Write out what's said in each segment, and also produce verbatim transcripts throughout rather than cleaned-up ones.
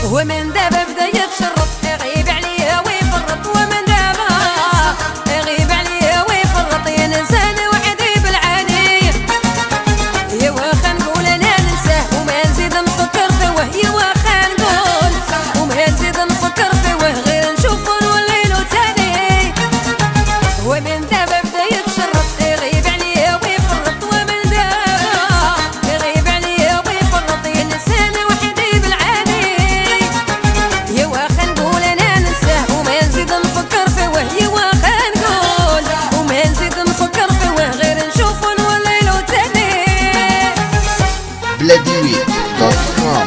ومن دابا بدا يتشرط يغيب عليا ويفرط، ومن دابا يغيب عليا ويفرط، ينساني وحدي بالعاني. يا واخا نقول انا ننساه وما نزيد نفكر فيه، يا واخا نقول وما نزيد نفكر فيه، غير نشوفو نوليلو تاني. ومن دابا بدا يتشرط يغيب عليا ويفرط، ومن دابا يغيب عليا ويفرط، ينساني وحدي بالعاني. يا واخا نقول انا ننساه وما نزيد نفكر فيه، يا واخا نقول وما نزيد نفكر فيه، غير نشوفو نوليلو تاني. بلاديويت دوت كوم.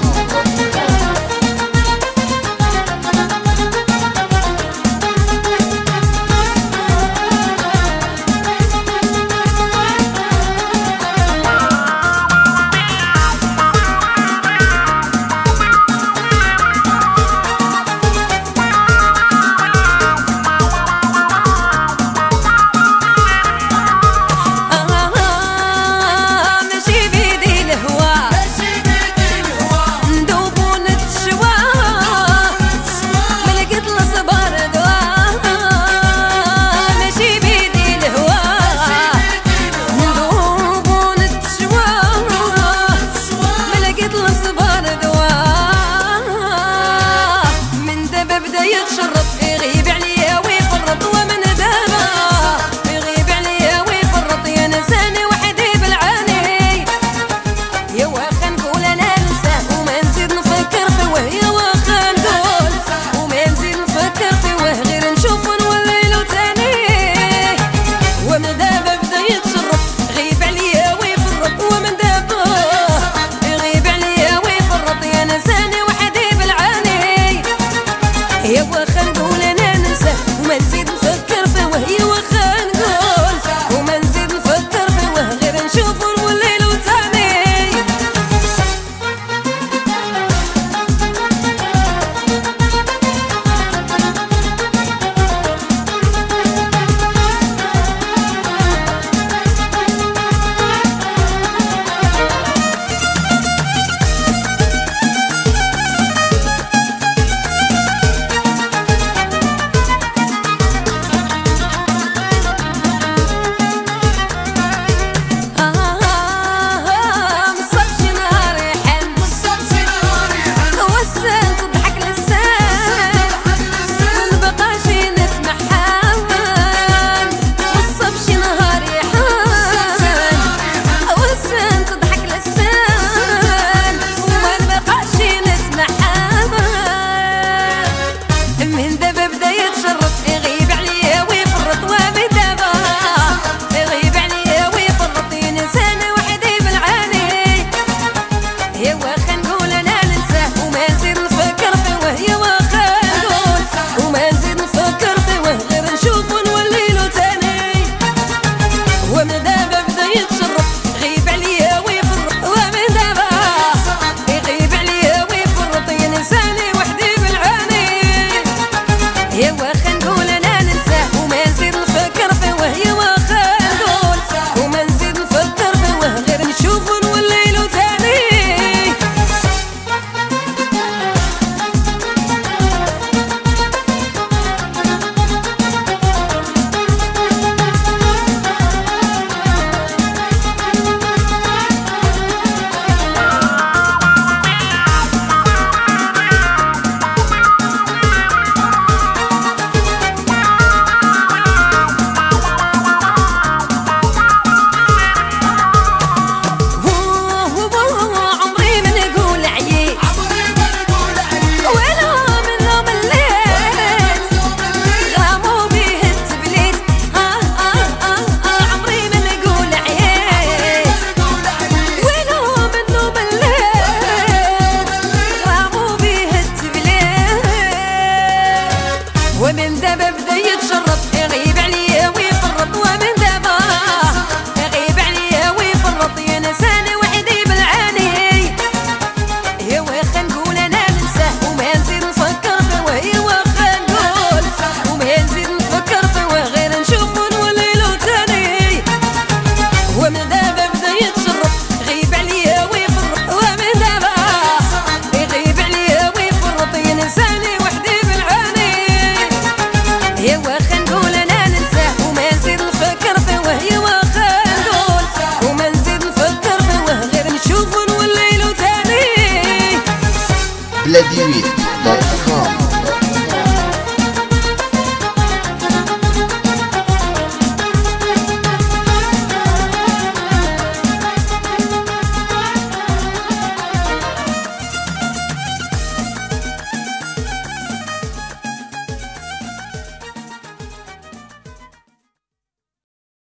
يتشرط يغيب عليا ويفرط، ومن دابا يغيب عليا ويفرط، ينساني وحدي بالعاني. يا واخا نقول انا ننساه وما نزيد نفكر فيه، يا واخا نقول وما نزيد نفكر فيه، غير نشوفو نوليلو تاني. ومن دابا بدا يتشرط يغيب عليا ويفرط، ومن دابا يغيب عليا ويفرط، ينساني وحدي بالعاني. يا واخا نقول انا ننساه وما نزيد نفكر فيه، يا واخا نقول وما نزيد نفكر فيه، غير نشوفو نوليلو تاني. To the